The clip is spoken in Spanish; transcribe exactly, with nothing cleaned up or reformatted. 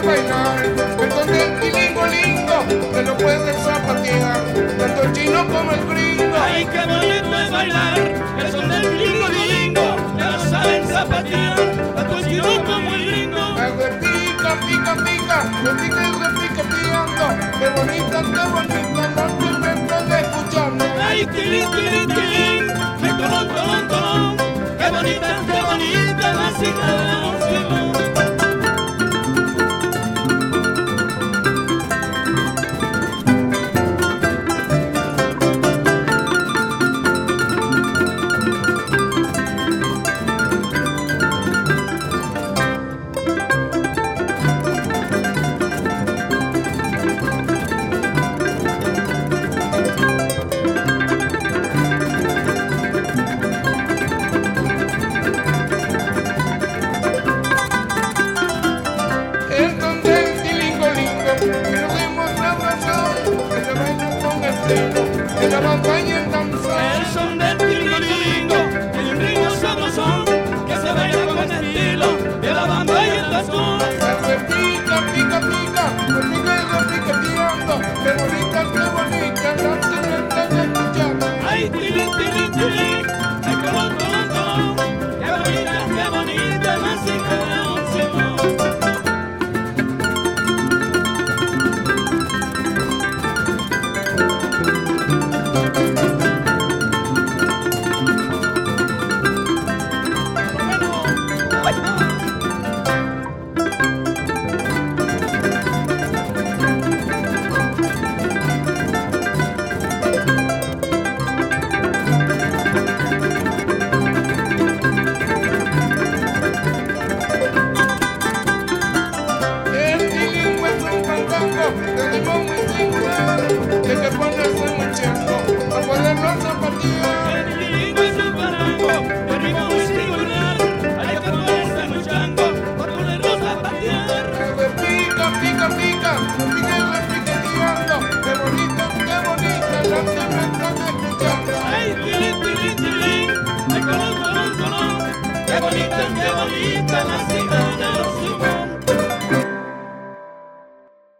bailar. Entonces el tilingo lingo te lo puedes zapatear, tanto el chino como el gringo. Ay, qué bonito es bailar, el son del tilingo lilingo, me lo saben zapatear, tanto el chino como el gringo. Pica, pica, pica, repica y repiqueteando. Qué bonita, qué bonita noche me estás escuchando. Ay, tilín, tilín, tilín, me colón, colón, colón. Qué bonita, qué bonita la cita de la noche. Entonces el tilingo lindo, que nos demos la razón, que se baila con el tino.